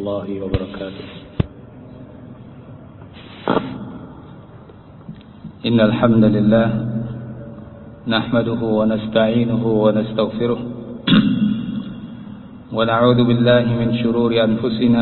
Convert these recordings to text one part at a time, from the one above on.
الله وبركاته. إن الحمد لله نحمده ونستعينه ونستغفره ونعوذ بالله من شرور أنفسنا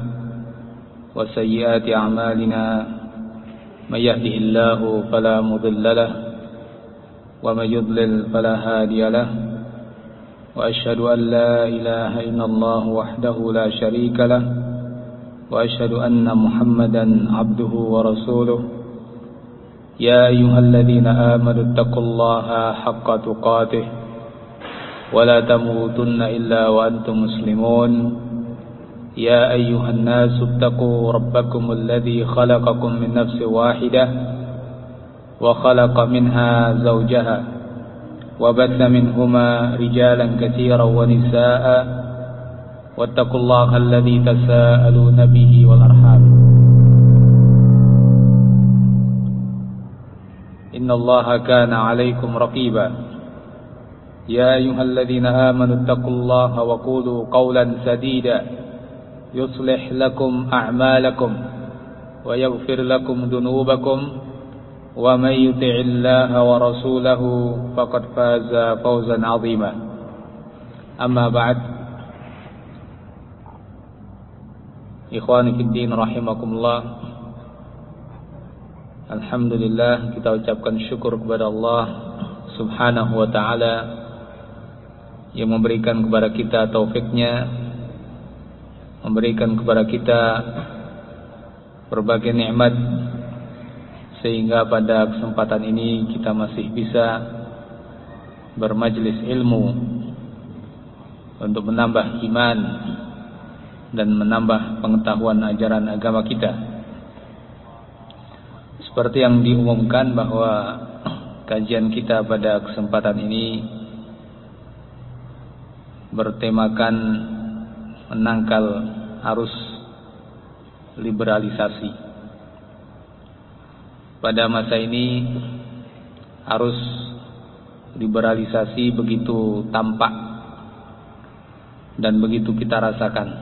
وسيئات أعمالنا من يهده الله فلا مضل له ومن يضلل فلا هادي له وأشهد أن لا إله إلا الله وحده لا شريك له وأشهد أن محمدا عبده ورسوله. يا أيها الذين آمنوا اتقوا الله حق تقاته ولا تموتن إلا وأنتم مسلمون. يا أيها الناس اتقوا ربكم الذي خلقكم من نفس واحدة وخلق منها زوجها وبث منهما رجالا كثيرا ونساء واتقوا الله الذي تساءلون به والأرحام إن الله كان عليكم رقيبا. يا أيها الذين آمنوا اتقوا الله وقولوا قولا سديدا يصلح لكم أعمالكم ويغفر لكم ذنوبكم ومن يطع الله ورسوله فقد فاز فوزا عظيما. أما بعد، ikhwani fiddin rahimakumullah, alhamdulillah, kita ucapkan syukur kepada Allah subhanahu wa ta'ala yang memberikan kepada kita taufiknya, memberikan kepada kita berbagai nikmat, sehingga pada kesempatan ini kita masih bisa bermajlis ilmu untuk menambah iman dan menambah pengetahuan ajaran agama kita. Seperti yang diumumkan bahwa kajian kita pada kesempatan ini bertemakan menangkal arus liberalisasi. Pada masa ini arus liberalisasi begitu tampak dan begitu kita rasakan.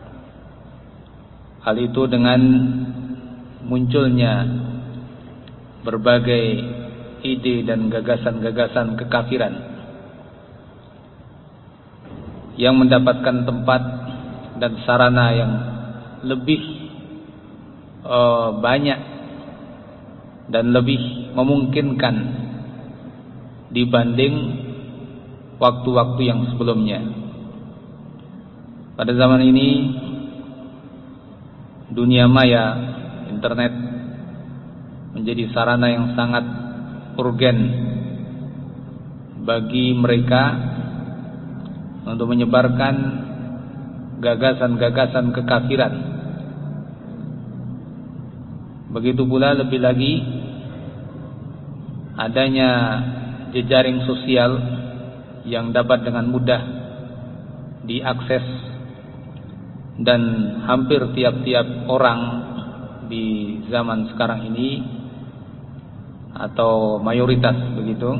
Hal itu dengan munculnya berbagai ide dan gagasan-gagasan kekafiran yang mendapatkan tempat dan sarana yang lebih banyak dan lebih memungkinkan dibanding waktu-waktu yang sebelumnya. Pada zaman ini dunia maya, internet, menjadi sarana yang sangat urgen bagi mereka untuk menyebarkan gagasan-gagasan kekafiran. Begitu pula lebih lagi adanya jejaring sosial yang dapat dengan mudah diakses, dan hampir tiap-tiap orang di zaman sekarang ini, atau mayoritas begitu,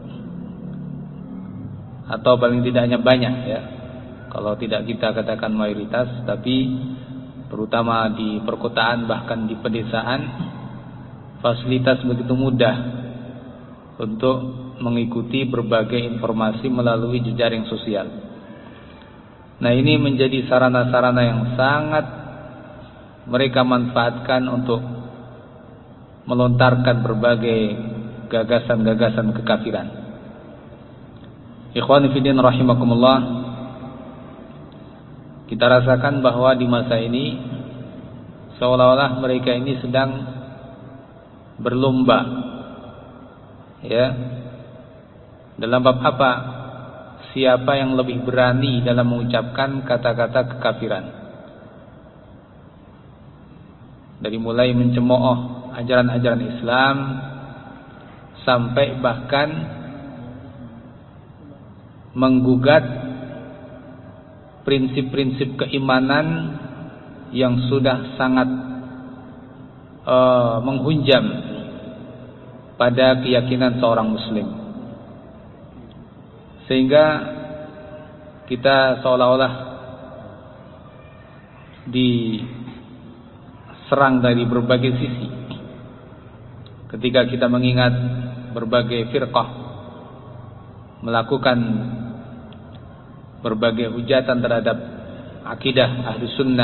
atau paling tidaknya banyak ya, kalau tidak kita katakan mayoritas, tapi terutama di perkotaan bahkan di pedesaan, fasilitas begitu mudah untuk mengikuti berbagai informasi melalui jejaring sosial. Nah, ini menjadi sarana-sarana yang sangat mereka manfaatkan untuk melontarkan berbagai gagasan-gagasan kekafiran. Ikhwani fiddin rahimakumullah, kita rasakan bahwa di masa ini seolah-olah mereka ini sedang berlomba, ya, dalam bab apa? Siapa yang lebih berani dalam mengucapkan kata-kata kekafiran. Dari mulai mencemooh ajaran-ajaran Islam sampai bahkan menggugat prinsip-prinsip keimanan yang sudah sangat menghunjam pada keyakinan seorang muslim, sehingga kita seolah-olah diserang dari berbagai sisi. Ketika kita mengingat berbagai firqah melakukan berbagai hujatan terhadap akidah ahli sunnah,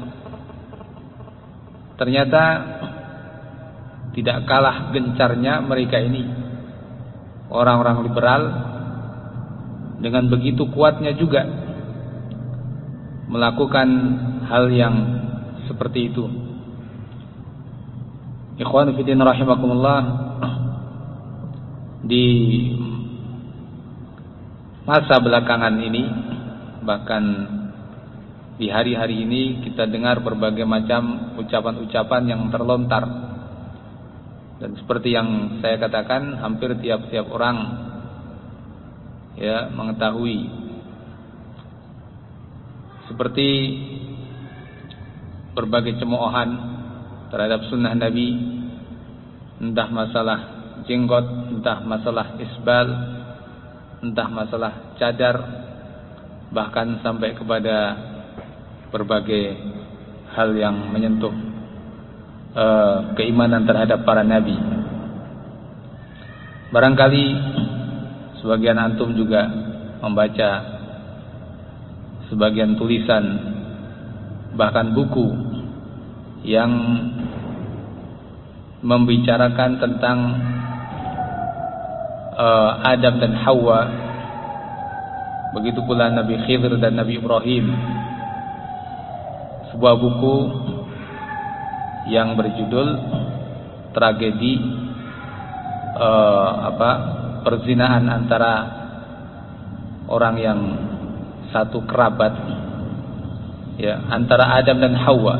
ternyata tidak kalah gencarnya mereka ini, orang-orang liberal, dengan begitu kuatnya juga melakukan hal yang seperti itu. Ikhwan fillah rahimakumullah, di masa belakangan ini, bahkan di hari-hari ini, kita dengar berbagai macam ucapan-ucapan yang terlontar. Dan seperti yang saya katakan, hampir tiap-tiap orang ya mengetahui, seperti berbagai cemoohan terhadap sunnah Nabi, entah masalah jenggot, entah masalah isbal, entah masalah cadar, bahkan sampai kepada berbagai hal yang menyentuh keimanan terhadap para nabi. Barangkali sebagian antum juga membaca sebagian tulisan, bahkan buku yang membicarakan tentang Adam dan Hawa, begitu pula Nabi Khidir dan Nabi Ibrahim. Sebuah buku yang berjudul Tragedi perzinahan antara orang yang satu kerabat, ya, antara Adam dan Hawa.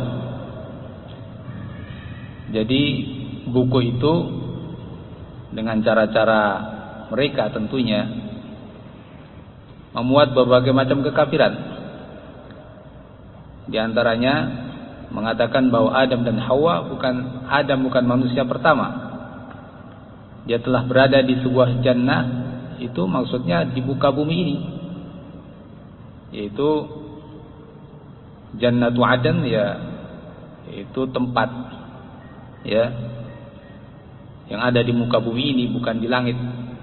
Jadi buku itu dengan cara-cara mereka tentunya memuat berbagai macam kekafiran. Di antaranya mengatakan bahwa Adam dan Hawa bukan manusia pertama. Dia telah berada di sebuah jannah, itu maksudnya di muka bumi ini, yaitu Jannatu Aden, ya, itu tempat ya yang ada di muka bumi ini, bukan di langit.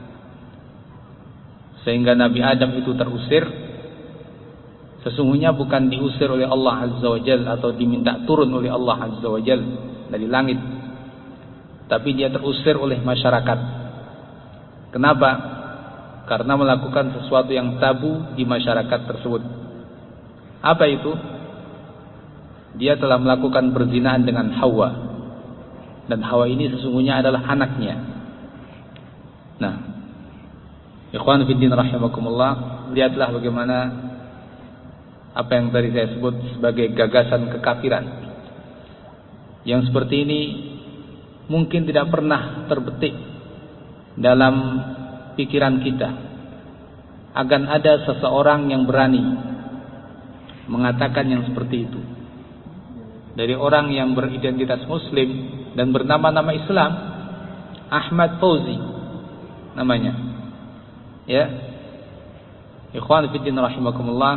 Sehingga Nabi Adam itu terusir, sesungguhnya bukan diusir oleh Allah Azza wa Jalla atau diminta turun oleh Allah Azza wa Jalla dari langit, tapi dia terusir oleh masyarakat. Kenapa? Karena melakukan sesuatu yang tabu di masyarakat tersebut. Apa itu? Dia telah melakukan perzinahan dengan Hawa, dan Hawa ini sesungguhnya adalah anaknya. Nah, ikhwan fillah rahimakumullah, lihatlah bagaimana apa yang tadi saya sebut sebagai gagasan kekafiran. Yang seperti ini mungkin tidak pernah terbetik dalam pikiran kita, akan ada seseorang yang berani mengatakan yang seperti itu dari orang yang beridentitas muslim dan bernama-nama Islam. Ahmad Fauzi namanya, ya. Ikhwan fillah rahimakumullah,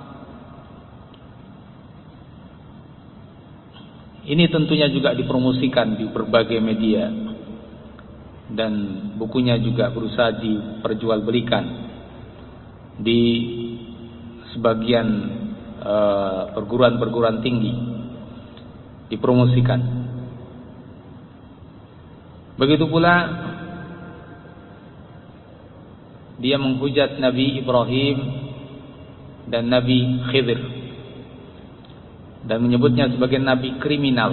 ini tentunya juga dipromosikan di berbagai media, dan bukunya juga berusaha diperjualbelikan di sebagian perguruan-perguruan tinggi, dipromosikan. Begitu pula dia menghujat Nabi Ibrahim dan Nabi Khidir dan menyebutnya sebagai nabi kriminal.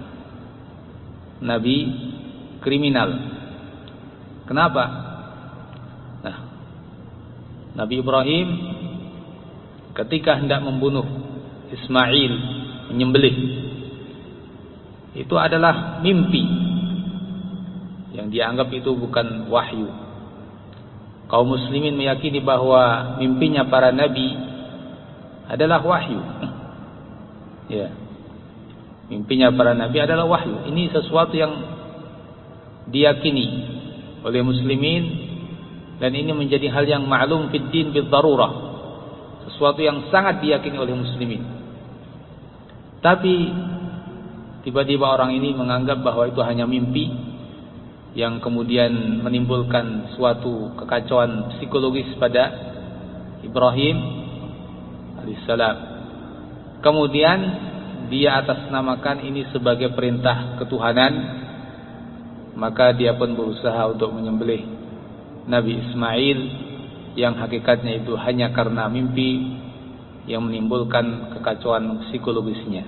Nabi kriminal. Kenapa? Nah, Nabi Ibrahim ketika hendak membunuh Ismail, menyembelih, itu adalah mimpi yang dianggap itu bukan wahyu. Kaum muslimin meyakini bahwa mimpinya para nabi adalah wahyu. Ya, mimpinya para nabi adalah wahyu. Ini sesuatu yang diyakini oleh muslimin, dan ini menjadi hal yang ma'lum fid din bid darurah, sesuatu yang sangat diyakini oleh muslimin. Tapi tiba-tiba orang ini menganggap bahwa itu hanya mimpi yang kemudian menimbulkan suatu kekacauan psikologis pada Ibrahim alaihissalam. Kemudian dia atasnamakan ini sebagai perintah ketuhanan, maka dia pun berusaha untuk menyembelih Nabi Ismail yang hakikatnya itu hanya karena mimpi yang menimbulkan kekacauan psikologisnya.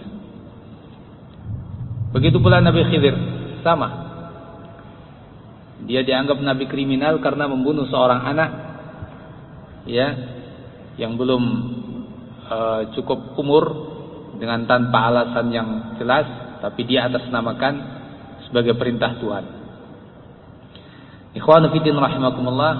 Begitu pula Nabi Khidir, sama. Dia dianggap nabi kriminal karena membunuh seorang anak, ya, yang belum cukup umur, dengan tanpa alasan yang jelas, tapi dia atasnamakan sebagai perintah Tuhan. Ikhwanu fiddin rahimakumullah.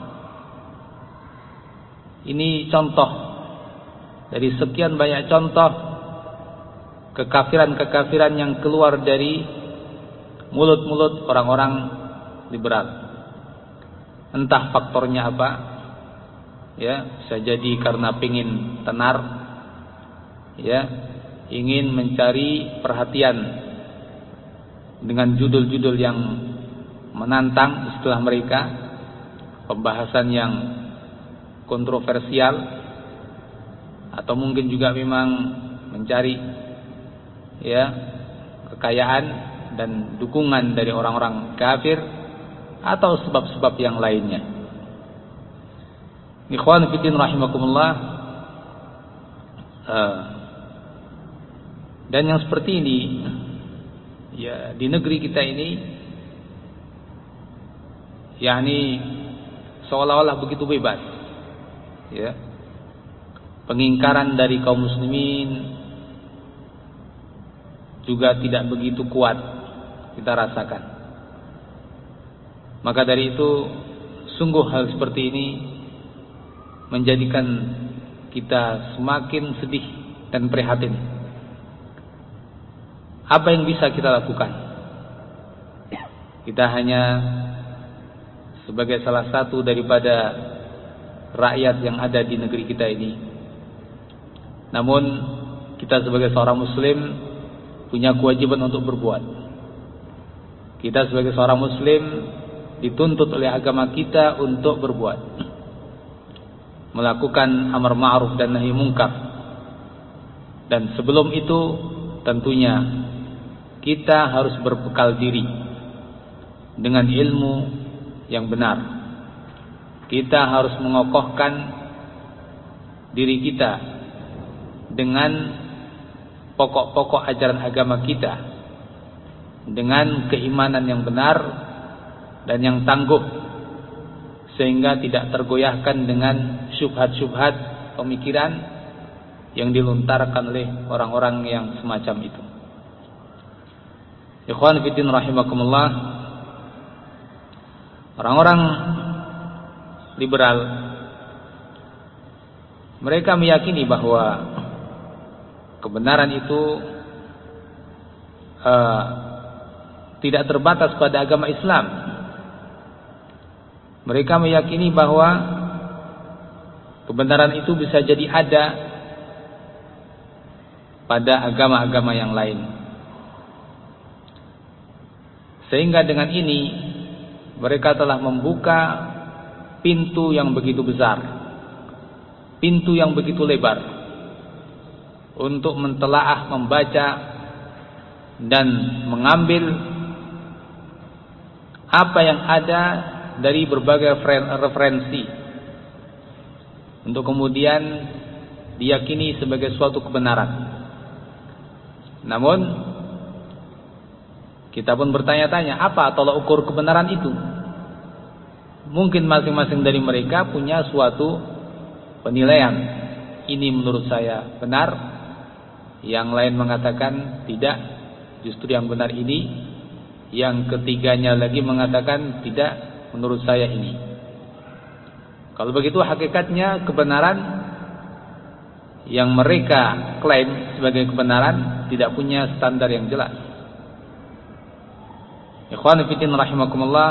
Ini contoh dari sekian banyak contoh kekafiran-kekafiran yang keluar dari mulut-mulut orang-orang liberal. Entah faktornya apa, ya, bisa jadi karena pengin tenar, ya, ingin mencari perhatian dengan judul-judul yang menantang istilah mereka, pembahasan yang kontroversial, atau mungkin juga memang mencari, ya, kekayaan dan dukungan dari orang-orang kafir, atau sebab-sebab yang lainnya. Ikhwan fillah rahimakumullah. Dan yang seperti ini, ya, di negeri kita ini, yakni seolah-olah begitu bebas, ya. Pengingkaran dari kaum muslimin juga tidak begitu kuat kita rasakan. Maka dari itu, sungguh hal seperti ini menjadikan kita semakin sedih dan prihatin. Apa yang bisa kita lakukan? Kita hanya sebagai salah satu daripada rakyat yang ada di negeri kita ini. Namun kita sebagai seorang muslim punya kewajiban untuk berbuat. Kita sebagai seorang muslim dituntut oleh agama kita untuk berbuat, melakukan amar ma'ruf dan nahi munkar. Dan sebelum itu tentunya kita harus berbekal diri dengan ilmu yang benar. Kita harus mengokohkan diri kita dengan pokok-pokok ajaran agama kita, dengan keimanan yang benar dan yang tangguh, sehingga tidak tergoyahkan dengan syubhat-syubhat pemikiran yang dilontarkan oleh orang-orang yang semacam itu. Ikhwan fillah rahimakumullah. Orang-orang liberal, mereka meyakini bahwa kebenaran itu tidak terbatas pada agama Islam. Mereka meyakini bahwa kebenaran itu bisa jadi ada pada agama-agama yang lain. Sehingga dengan ini mereka telah membuka pintu yang begitu besar, pintu yang begitu lebar untuk mentelaah, membaca dan mengambil apa yang ada dari berbagai referensi untuk kemudian diyakini sebagai suatu kebenaran. Namun kita pun bertanya-tanya, apa tolak ukur kebenaran itu? Mungkin masing-masing dari mereka punya suatu penilaian. Ini menurut saya benar, yang lain mengatakan tidak, justru yang benar ini, yang ketiganya lagi mengatakan tidak, menurut saya ini. Kalau begitu hakikatnya kebenaran yang mereka klaim sebagai kebenaran tidak punya standar yang jelas. Ikhwan fillah rahimakumullah.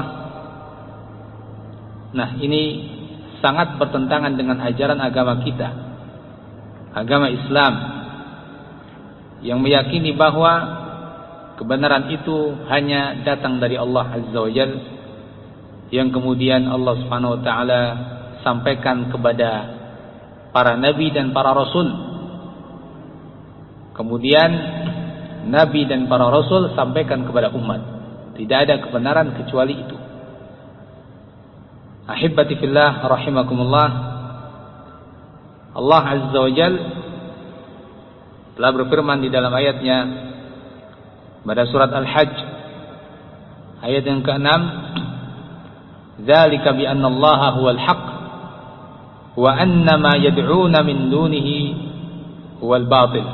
Nah, ini sangat bertentangan dengan ajaran agama kita, agama Islam. yang meyakini bahwa kebenaran itu hanya datang dari Allah Azza wa Jalla, yang kemudian Allah Subhanahu wa taala sampaikan kepada para nabi dan para rasul. Kemudian nabi dan para rasul sampaikan kepada umat. Tidak ada kebenaran kecuali itu. Ahibbati fillah rahimakumullah, Allah Azza wa Jalla telah berfirman di dalam ayatnya pada surat Al-Hajj ayat yang ke-6, "Dzalika bi anna Allaha huwal haqq wa anna ma yad'una min dunihi huwal batil."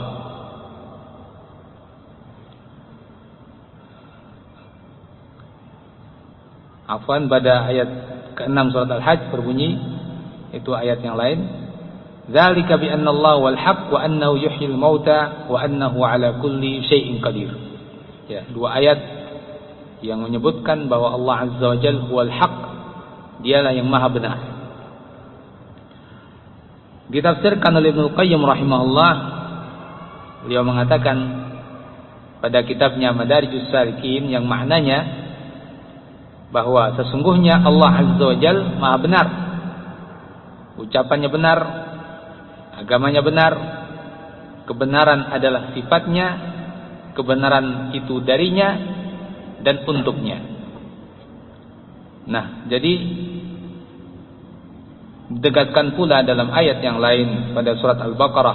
Afwan, pada ayat ke-6 surat Al-Hajj berbunyi, itu ayat yang lain, "Dzalika bi anna Allaha huwal haqq wa annahu yuhyil mauta wa annahu ala kulli syai'in qadir." Ya, dua ayat yang menyebutkan bahwa Allah Azza wa Jalla huwal haqq, dialah yang maha benar. Ditafsirkan oleh Ibnu Qayyim rahimahullah, beliau mengatakan pada kitabnya Madarijus Salikin, yang maknanya bahwa sesungguhnya Allah Azza wa Jalla maha benar, ucapannya benar, agamanya benar, kebenaran adalah sifatnya, kebenaran itu darinya dan untuknya. Nah, jadi didekatkan pula dalam ayat yang lain pada surat Al-Baqarah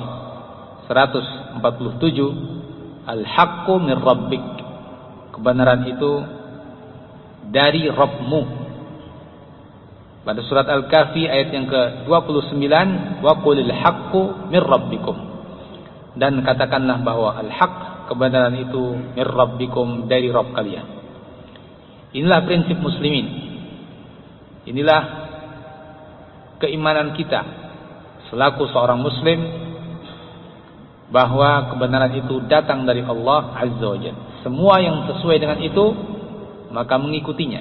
147, "Al-haqqu mir rabbik." Kebenaran itu dari Rabbmu. Pada surat Al-Kahfi ayat yang ke-29, "Wa qulil haqqu mir rabbikum." Dan katakanlah bahwa al-haq, kebenaran itu, mir rabbikum, dari Rabb kalian. Inilah prinsip muslimin. Inilah keimanan kita selaku seorang muslim, bahwa kebenaran itu datang dari Allah Azza wa Jalla. Semua yang sesuai dengan itu maka mengikutinya,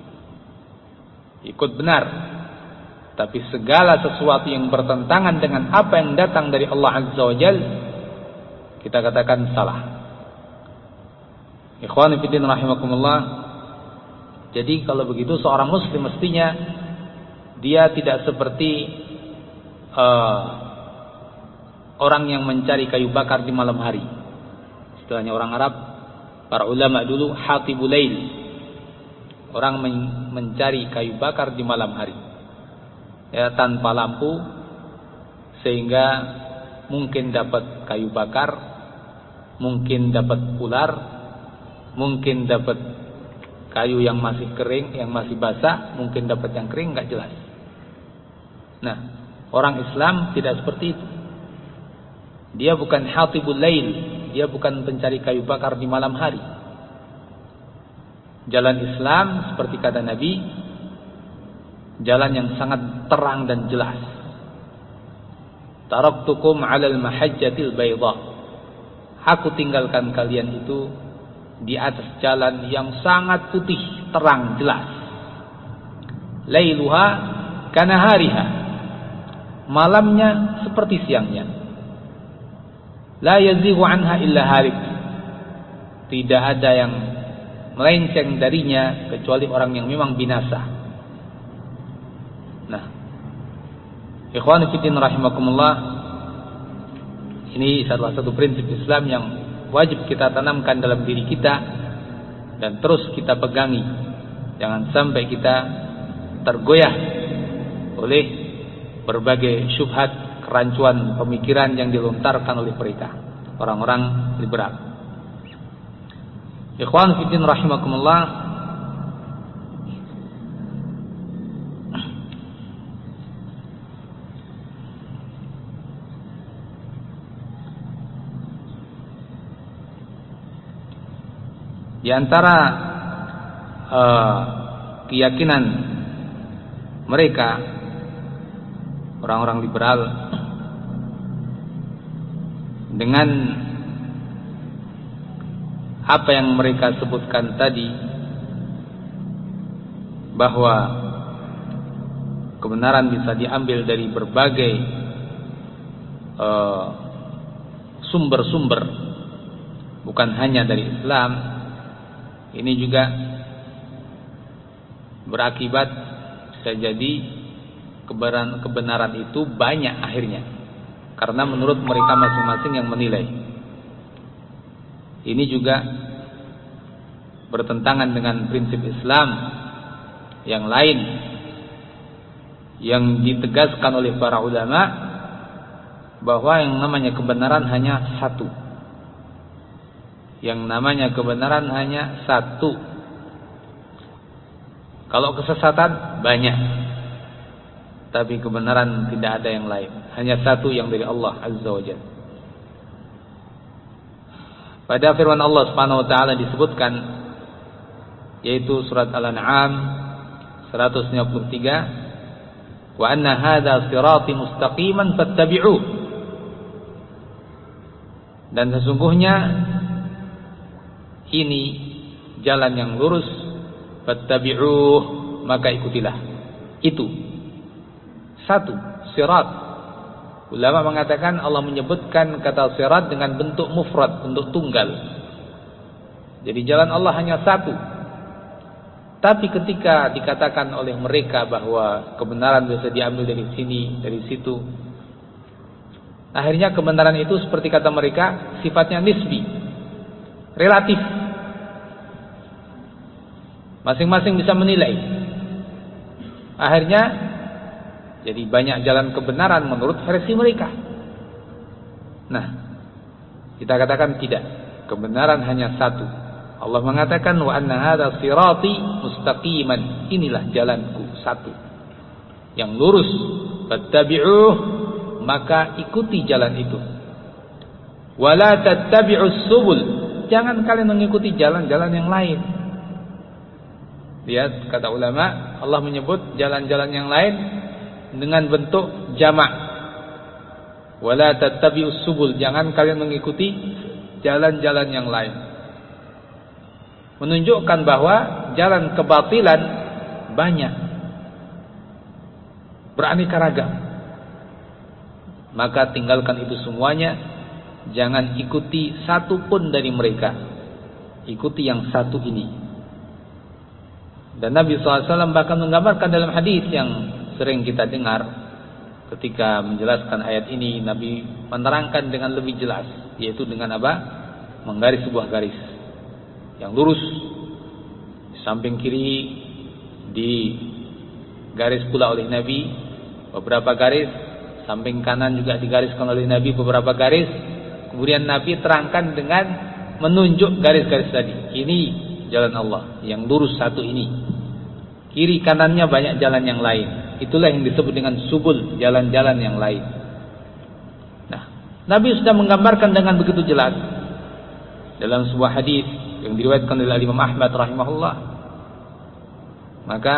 ikut benar. Tapi segala sesuatu yang bertentangan dengan apa yang datang dari Allah Azza wa Jalla, kita katakan salah. Ikhwani fillah rahimakumullah. Jadi kalau begitu seorang muslim mestinya dia tidak seperti orang yang mencari kayu bakar di malam hari. Istilahnya orang Arab, para ulama dulu, hatibul lail, orang mencari kayu bakar di malam hari, ya, tanpa lampu, sehingga mungkin dapat kayu bakar, mungkin dapat ular, mungkin dapat kayu yang masih kering, yang masih basah, mungkin dapat yang kering, nggak jelas. Nah, orang Islam tidak seperti itu. Dia bukan hatibul lail, dia bukan pencari kayu bakar di malam hari. Jalan Islam seperti kata Nabi, jalan yang sangat terang dan jelas. Taraktukum 'alal mahajjatil bayda. Aku tinggalkan kalian itu di atas jalan yang sangat putih, terang, jelas. Lailuha kanahariha. Malamnya seperti siangnya. La yazighu anha illa halik. Tidak ada yang melenceng darinya kecuali orang yang memang binasa. Nah, ikhwan fillah rahimakumullah, ini salah satu prinsip Islam yang wajib kita tanamkan dalam diri kita dan terus kita pegangi. Jangan sampai kita tergoyah oleh berbagai syubhat, kerancuan pemikiran yang dilontarkan oleh mereka, orang-orang liberal. Ikhwan fillah rahimakumullah, di antara keyakinan mereka, orang-orang liberal, dengan apa yang mereka sebutkan tadi, bahwa kebenaran bisa diambil dari berbagai sumber-sumber bukan hanya dari Islam, ini juga berakibat bisa jadi kebenaran itu banyak akhirnya, karena menurut mereka masing-masing yang menilai. Ini juga bertentangan dengan prinsip Islam yang lain yang ditegaskan oleh para ulama, bahwa yang namanya kebenaran hanya satu. Yang namanya kebenaran hanya satu. Kalau kesesatan banyak, tapi kebenaran tidak ada yang lain, hanya satu yang dari Allah Azza wa Jalla. Pada firman Allah Subhanahu wa taala disebutkan, yaitu surat Al-An'am 153, wa anna hadza sirati mustaqiman fattabi'uh. Dan sesungguhnya ini jalan yang lurus, fattabi'uh, maka ikutilah. Itu satu, sirat. Ulama mengatakan Allah menyebutkan kata sirat dengan bentuk mufrad, bentuk tunggal. Jadi jalan Allah hanya satu. Tapi ketika dikatakan oleh mereka bahwa kebenaran bisa diambil dari sini, dari situ, akhirnya kebenaran itu seperti kata mereka sifatnya nisbi, relatif. Masing-masing bisa menilai. Akhirnya jadi banyak jalan kebenaran menurut versi mereka. Nah, kita katakan tidak. Kebenaran hanya satu. Allah mengatakan wa anna hadza sirati mustaqiman. Inilah jalanku satu yang lurus. Fattabi'uh, maka ikuti jalan itu. Wala tattabi'us subul. Jangan kalian mengikuti jalan-jalan yang lain. Lihat kata ulama, Allah menyebut jalan-jalan yang lain dengan bentuk jamak. Wala tattabi'us subul. Jangan kalian mengikuti jalan-jalan yang lain. Menunjukkan bahwa jalan kebatilan banyak, beraneka ragam. Maka tinggalkan itu semuanya. Jangan ikuti satu pun dari mereka. Ikuti yang satu ini. Dan Nabi SAW bahkan menggambarkan dalam hadis yang sering kita dengar, ketika menjelaskan ayat ini, Nabi menerangkan dengan lebih jelas, yaitu dengan apa? Menggaris sebuah garis yang lurus, di samping kiri digaris pula oleh Nabi beberapa garis, samping kanan juga digariskan oleh Nabi beberapa garis. Kemudian Nabi terangkan dengan menunjuk garis-garis tadi. Ini jalan Allah yang lurus satu ini. Kiri kanannya banyak jalan yang lain. Itulah yang disebut dengan subul, jalan-jalan yang lain. Nah, Nabi sudah menggambarkan dengan begitu jelas dalam sebuah hadis yang diriwayatkan oleh Imam Ahmad rahimahullah. Maka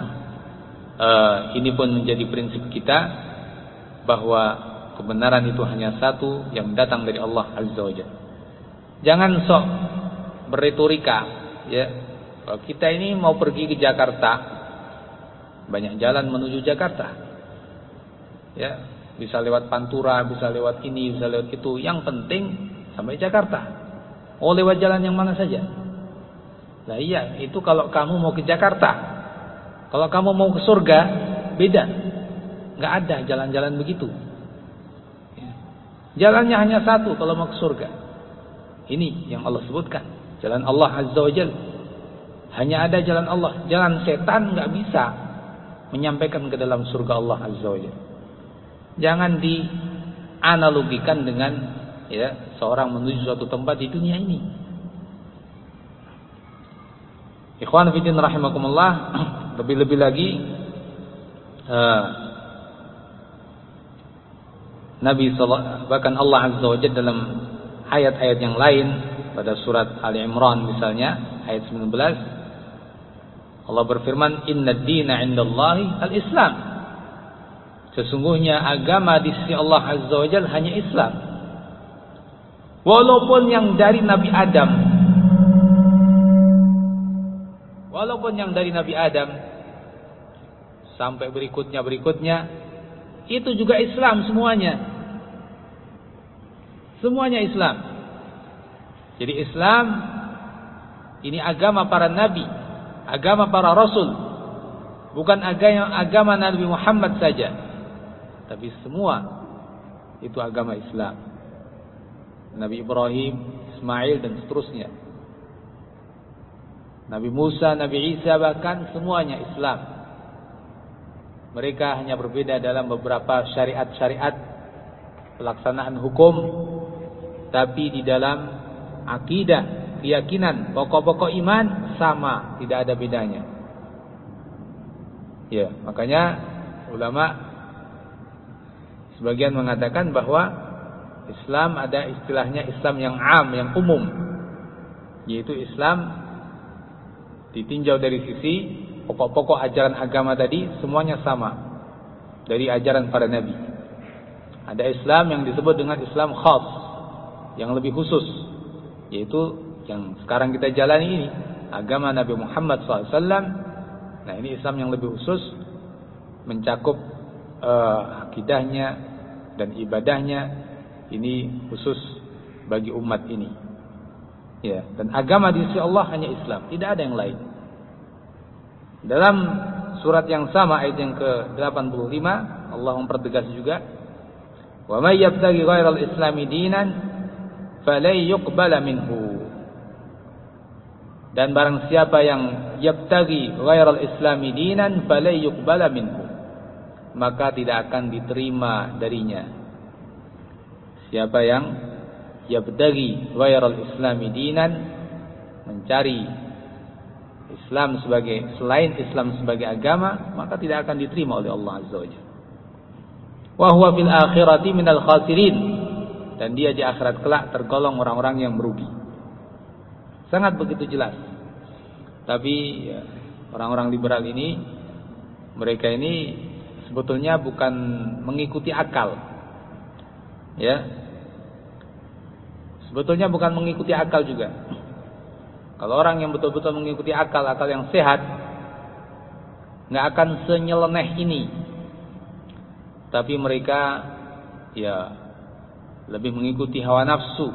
ini pun menjadi prinsip kita, bahwa kebenaran itu hanya satu yang datang dari Allah Azza wa Jalla. Jangan sok berretorika, ya. Kalau kita ini mau pergi ke Jakarta, banyak jalan menuju Jakarta, ya, bisa lewat Pantura, bisa lewat ini, bisa lewat itu. Yang penting sampai Jakarta. Oh, lewat jalan yang mana saja. Nah iya, itu kalau kamu mau ke Jakarta. Kalau kamu mau ke surga, beda. Nggak ada jalan-jalan begitu. Jalannya hanya satu kalau mau ke surga. Ini yang Allah sebutkan, jalan Allah Azza wa Jalla. Hanya ada jalan Allah. Jalan setan nggak bisa menyampaikan ke dalam surga Allah Azza wa Jalla. Jangan dianalogikan dengan, ya, seorang menuju suatu tempat di dunia ini. Ikhwan fillah rahimakumullah, lebih-lebih lagi Nabi sallallahu, bahkan Allah Azza wa Jalla dalam ayat-ayat yang lain, pada surat Ali Imran misalnya ayat 19, Allah berfirman, "Innad dina 'indallahi al-Islam." Sesungguhnya agama di sisi Allah Azza wa Jalla hanya Islam. Walaupun yang dari Nabi Adam, sampai berikutnya itu juga Islam semuanya. Semuanya Islam. Jadi Islam ini agama para nabi, agama para rasul, bukan agama Nabi Muhammad saja, tapi semua itu agama Islam. Nabi Ibrahim, Ismail dan seterusnya, Nabi Musa, Nabi Isa, bahkan semuanya Islam. Mereka hanya berbeda dalam beberapa syariat-syariat pelaksanaan hukum, tapi di dalam akidah, keyakinan, pokok-pokok iman sama, tidak ada bedanya. Ya, makanya ulama sebagian mengatakan bahwa Islam ada istilahnya Islam yang am, yang umum, yaitu Islam ditinjau dari sisi pokok-pokok ajaran agama tadi semuanya sama dari ajaran para nabi. Ada Islam yang disebut dengan Islam khas, yang lebih khusus, yaitu yang sekarang kita jalani ini, agama Nabi Muhammad SAW. Nah, ini Islam yang lebih khusus, mencakup akidahnya dan ibadahnya, ini khusus bagi umat ini. Ya, dan agama di sisi Allah hanya Islam, tidak ada yang lain. Dalam surat yang sama ayat yang ke-85 Allah mempertegas juga, wa may yabtaghi ghairal islami dinan falay yuqbala minhu. Dan barang siapa yang yabtaghi ghairal islami dinan falay yuqbala minhu, maka tidak akan diterima darinya. Siapa yang yabtaghi ghairal islami dinan, mencari Islam selain Islam sebagai agama, maka tidak akan diterima oleh Allah Azza wa Jalla. Wa huwa fil akhirati minal khasirin, dan dia di akhirat kelak tergolong orang-orang yang merugi. Sangat begitu jelas. Tapi ya, orang-orang liberal ini, mereka ini sebetulnya bukan mengikuti akal. Ya. Sebetulnya bukan mengikuti akal juga. Kalau orang yang betul-betul mengikuti akal yang sehat, nggak akan senyeleneh ini. Tapi mereka ya lebih mengikuti hawa nafsu,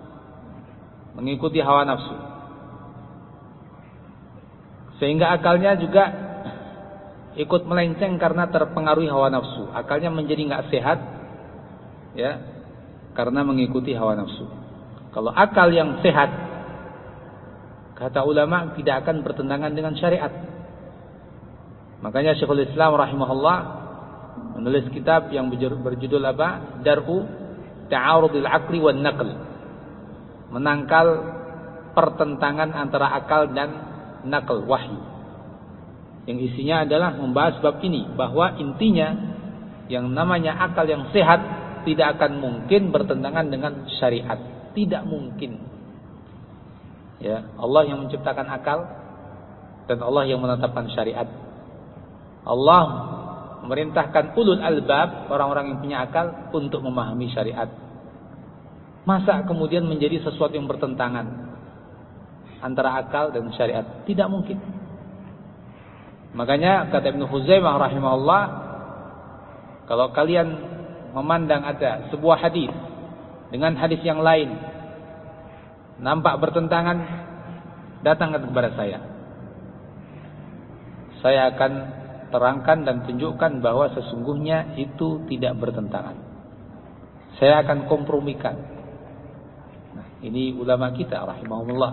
sehingga akalnya juga ikut melenceng karena terpengaruhi hawa nafsu. Akalnya menjadi nggak sehat, ya, karena mengikuti hawa nafsu. Kalau akal yang sehat, kata ulama, tidak akan bertentangan dengan syariat. Makanya Syekhul Islam rahimahullah menulis kitab yang berjudul apa? Dar'u Ta'arudil Aqli wan Naql. Menangkal pertentangan antara akal dan naql, wahyu. Yang isinya adalah membahas bab ini, bahwa intinya yang namanya akal yang sehat tidak akan mungkin bertentangan dengan syariat. Tidak mungkin. Ya, Allah yang menciptakan akal dan Allah yang menetapkan syariat. Allah memerintahkan ulul albab, orang-orang yang punya akal, untuk memahami syariat. Masa kemudian menjadi sesuatu yang bertentangan antara akal dan syariat? Tidak mungkin. Makanya kata Ibnu Khuzaimah rahimahullah, kalau kalian memandang ada sebuah hadis dengan hadis yang lain nampak bertentangan, datangkan kepada saya. Saya akan terangkan dan tunjukkan bahwa sesungguhnya itu tidak bertentangan. Saya akan kompromikan. Nah, ini ulama kita rahimahumullah.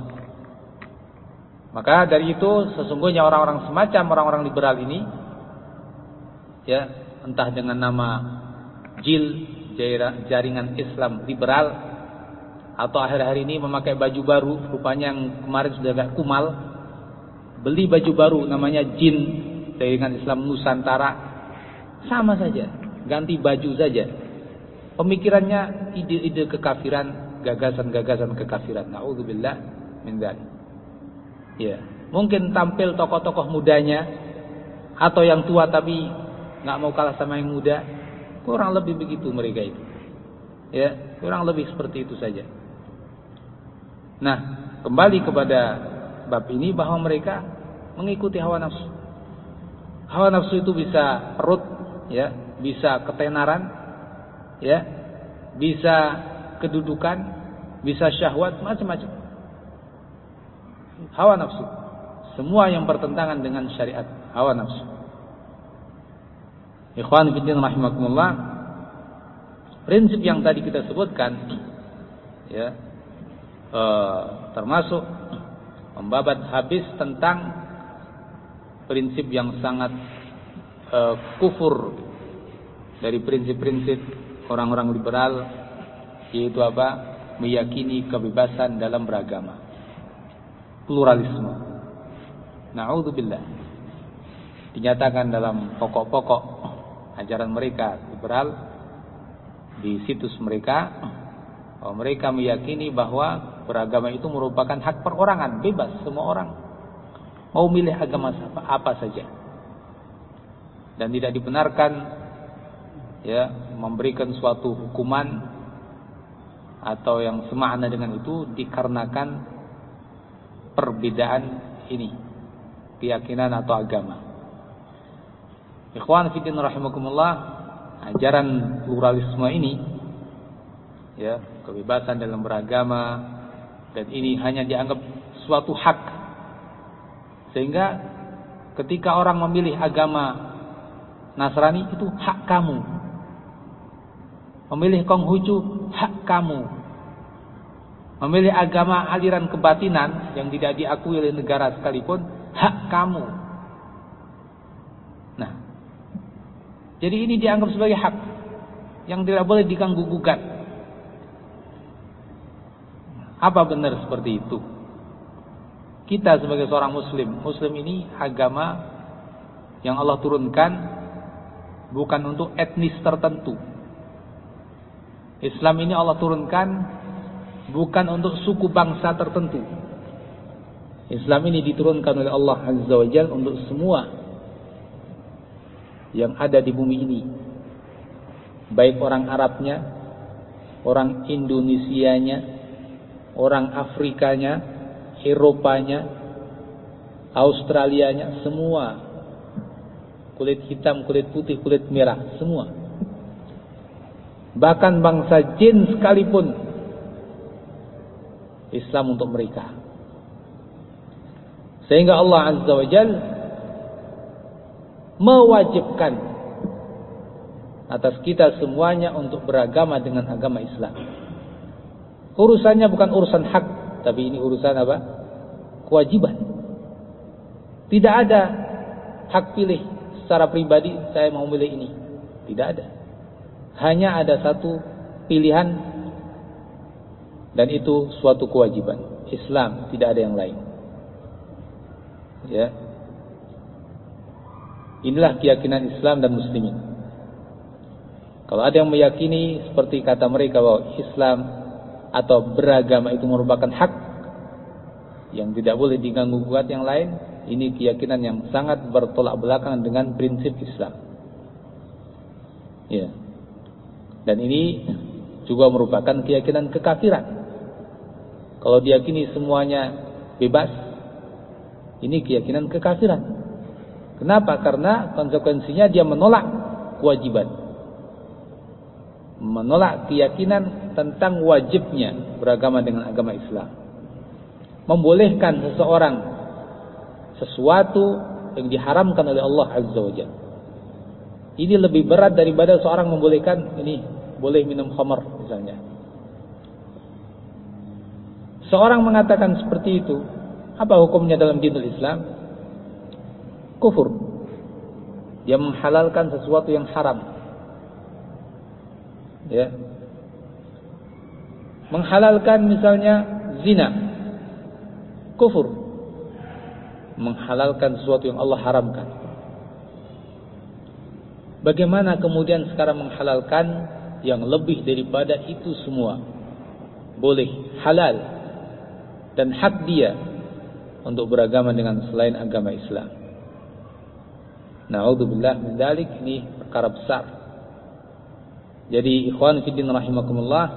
Maka dari itu sesungguhnya orang-orang semacam orang-orang liberal ini, ya, entah dengan nama JIL, Jaringan Islam Liberal, atau akhir-akhir ini memakai baju baru, rupanya yang kemarin sudah agak kumal, beli baju baru namanya JIN, Jaringan Islam Nusantara, sama saja, ganti baju saja. Pemikirannya ide-ide kekafiran, gagasan-gagasan kekafiran. Na'udzubillah min dzalik. Ya, mungkin tampil tokoh-tokoh mudanya atau yang tua tapi nggak mau kalah sama yang muda, kurang lebih begitu mereka itu. Ya, kurang lebih seperti itu saja. Nah, kembali kepada bab ini, bahwa mereka mengikuti hawa nafsu. Hawa nafsu itu bisa perut, ya, bisa ketenaran, ya, bisa kedudukan, bisa syahwat, macam-macam. Hawa nafsu. Semua yang bertentangan dengan syariat, hawa nafsu. Ikhwan fillah rahimakumullah, prinsip yang tadi kita sebutkan ya, termasuk membabat habis tentang prinsip yang sangat kufur dari prinsip-prinsip orang-orang liberal, yaitu apa? Meyakini kebebasan dalam beragama, pluralisme. Na'udzubillah. Dinyatakan dalam pokok-pokok ajaran mereka liberal di situs mereka, bahwa mereka meyakini bahwa beragama itu merupakan hak perorangan, bebas, semua orang mau milih agama apa saja, dan tidak dibenarkan ya memberikan suatu hukuman atau yang semakna dengan itu dikarenakan perbedaan ini, keyakinan atau agama. Ikhwan fillah rahimakumullah, ajaran pluralisme ini ya, kebebasan dalam beragama, dan ini hanya dianggap suatu hak, sehingga ketika orang memilih agama Nasrani itu hak kamu, memilih Konghucu hak kamu, memilih agama aliran kebatinan yang tidak diakui oleh negara sekalipun hak kamu. Nah, jadi ini dianggap sebagai hak yang tidak boleh diganggu gugat. Apa benar seperti itu? Kita sebagai seorang muslim ini agama yang Allah turunkan bukan untuk etnis tertentu. Islam ini Allah turunkan bukan untuk suku bangsa tertentu. Islam ini diturunkan oleh Allah Azza wa Jalla untuk semua yang ada di bumi ini, baik orang Arabnya, orang Indonesianya, orang Afrikanya, Eropanya, Australianya, semua, kulit hitam, kulit putih, kulit merah, semua. Bahkan bangsa jin sekalipun, Islam untuk mereka. Sehingga Allah Azza wa Jalla mewajibkan atas kita semuanya untuk beragama dengan agama Islam. Urusannya bukan urusan hak, tapi ini urusan apa? Kewajiban. Tidak ada hak pilih secara pribadi, saya mau milih ini. Tidak ada. Hanya ada satu pilihan, dan itu suatu kewajiban. Islam, tidak ada yang lain. Ya. Inilah keyakinan Islam dan muslimin. Kalau ada yang meyakini seperti kata mereka bahwa Islam atau beragama itu merupakan hak yang tidak boleh diganggu gugat yang lain, ini keyakinan yang sangat bertolak belakang dengan prinsip Islam. Ya. Dan ini juga merupakan keyakinan kekafiran. Kalau diyakini semuanya bebas, ini keyakinan kekafiran. Kenapa? Karena konsekuensinya dia menolak kewajiban, menolak keyakinan tentang wajibnya beragama dengan agama Islam, membolehkan seseorang sesuatu yang diharamkan oleh Allah Azza wa Jalla. Ini lebih berat daripada seorang membolehkan ini boleh minum khamar misalnya. Seorang mengatakan seperti itu, apa hukumnya dalam dinul Islam? Kufur. Dia menghalalkan sesuatu yang haram. Ya. Menghalalkan misalnya zina. Kufur. Menghalalkan sesuatu yang Allah haramkan. Bagaimana kemudian sekarang menghalalkan yang lebih daripada itu semua? Boleh, halal, dan hak dia untuk beragama dengan selain agama Islam. Na'udzubillah min dzalik, ini perkara besar. Jadi ikhwan fillah rahimakumullah,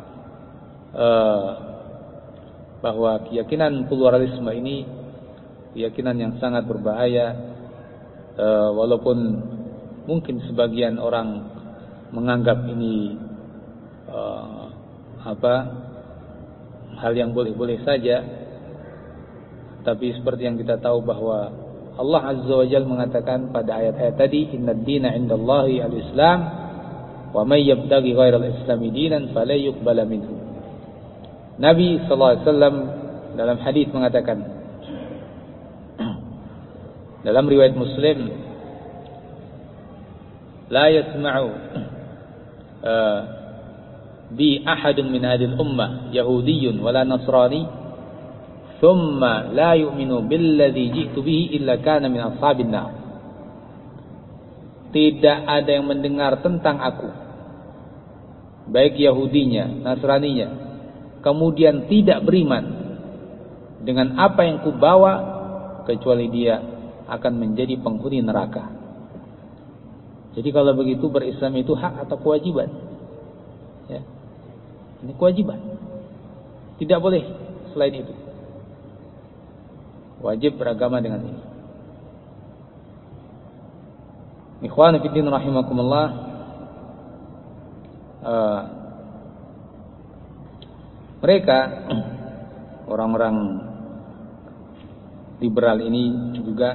bahwa keyakinan pluralisme ini keyakinan yang sangat berbahaya, walaupun mungkin sebagian orang menganggap ini hal yang boleh-boleh saja. Tapi seperti yang kita tahu bahwa Allah Azza wa Jalla mengatakan pada ayat-ayat tadi, innad dina indallahi al-islam wa may yabtaghi ghairal islami dinan falan yuqbala minhu. Nabi sallallahu alaihi wasallam dalam hadis mengatakan, dalam riwayat Muslim, la yasma'u bi ahadun min hadhihi al-ummah yahudiyyun wala nasrani thumma la yu'minu billadhi ji'tu bihi illa kana min ashabin nar. Tidak ada yang mendengar tentang aku, baik Yahudinya, Nasraninya, kemudian tidak beriman dengan apa yang kubawa, kecuali dia akan menjadi penghuni neraka. Jadi kalau begitu berislam itu hak atau kewajiban? Ya. Ini kewajiban. Tidak boleh selain itu. Wajib beragama dengan ini. Ikhwan fillah rahimakumullah. Mereka orang-orang liberal ini juga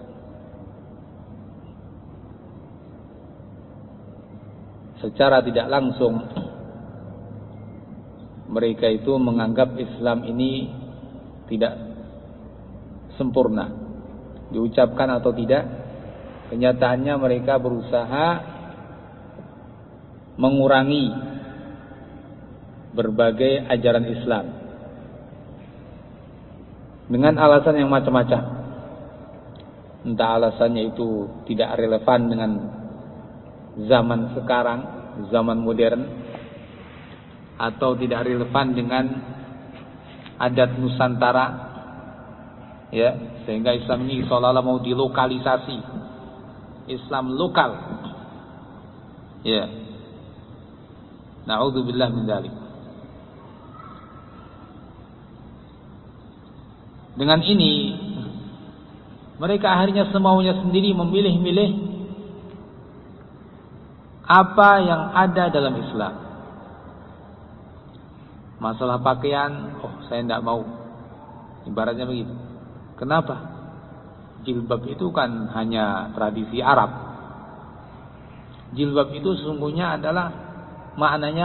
secara tidak langsung mereka itu menganggap Islam ini tidak sempurna, diucapkan atau tidak, kenyataannya mereka berusaha mengurangi berbagai ajaran Islam dengan alasan yang macam-macam. Entah alasannya itu tidak relevan dengan zaman sekarang, zaman modern, atau tidak relevan dengan adat Nusantara, ya, sehingga Islam ini seolah-olah mau dilokalisasi, Islam lokal, ya. Na'udzubillah min dzalik. Dengan ini mereka akhirnya semaunya sendiri memilih-milih apa yang ada dalam Islam. Masalah pakaian, saya tidak mau, ibaratnya begitu. Kenapa? Jilbab itu kan hanya tradisi Arab. Jilbab itu sesungguhnya adalah maknanya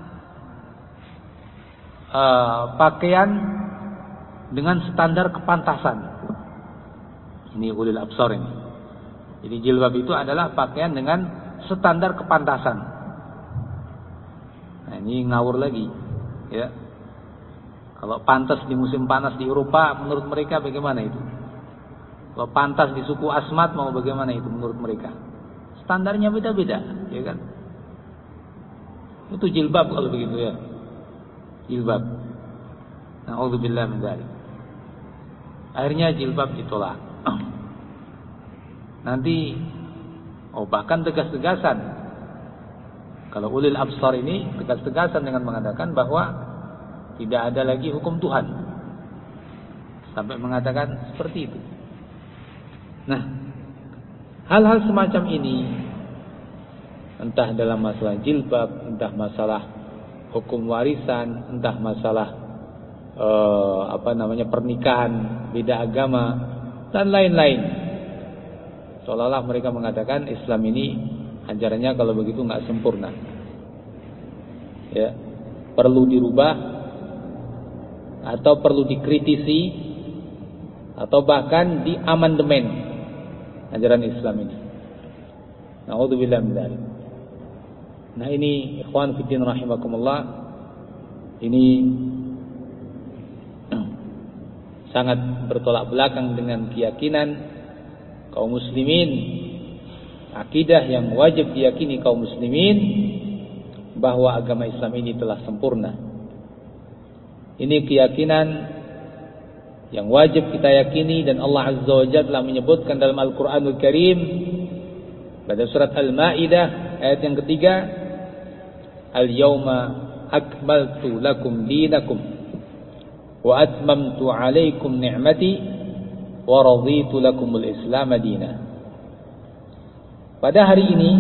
pakaian dengan standar kepantasan. Ini ulil absar ini. Jadi jilbab itu adalah pakaian dengan standar kepantasan. Nah, ini ngawur lagi, ya. Kalau pantas di musim panas di Eropa, menurut mereka bagaimana itu? Kalau pantas di suku Asmat, mau bagaimana itu menurut mereka? Standarnya beda-beda, ya kan? Itu jilbab kalau begitu, ya. Jilbab. Na'udzubillah min dzalik. Akhirnya jilbab ditolak. Nanti bahkan tegas-tegasan. Kalau ulil absar ini tegas-tegasan dengan mengatakan bahwa tidak ada lagi hukum Tuhan, sampai mengatakan seperti itu. Nah, hal-hal semacam ini, entah dalam masalah jilbab, entah masalah hukum warisan, entah masalah pernikahan beda agama dan lain-lain, seolah-olah mereka mengatakan Islam ini ajarannya kalau begitu nggak sempurna, ya, perlu dirubah atau perlu dikritisi atau bahkan diamandemen ajaran Islam ini. Na'udzubillah min dzalik. Nah, ini ikhwan fillah rahimakumullah, ini sangat bertolak belakang dengan keyakinan kaum muslimin, akidah yang wajib diyakini kaum muslimin bahwa agama Islam ini telah sempurna. Ini keyakinan yang wajib kita yakini, dan Allah Azza wa Jalla telah menyebutkan dalam Al-Qur'anul Karim pada surat Al-Maidah ayat yang ketiga, Al-yawma akmaltu lakum dinakum wa atmamtu alaikum ni'mati wa raditu lakumul Islam madina. Pada hari ini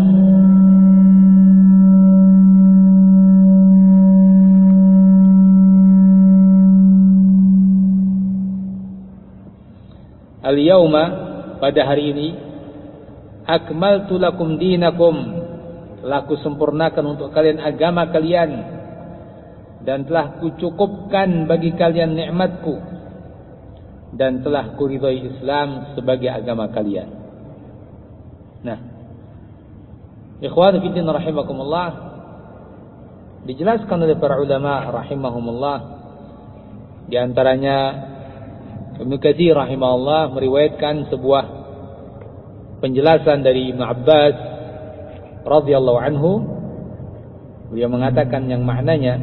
al-yauma, pada hari ini, akmaltu lakum dinakum, telah kusempurnakan untuk kalian agama kalian, dan telah kucukupkan bagi kalian nikmatku, dan telah kuridhai Islam sebagai agama kalian. Nah, ikhwan fillah rahimakumullah, dijelaskan oleh para ulama rahimahumullah, di antaranya Ibnu Katsir rahimahullah meriwayatkan sebuah penjelasan dari Ibnu Abbas radhiyallahu anhu. Beliau mengatakan yang maknanya,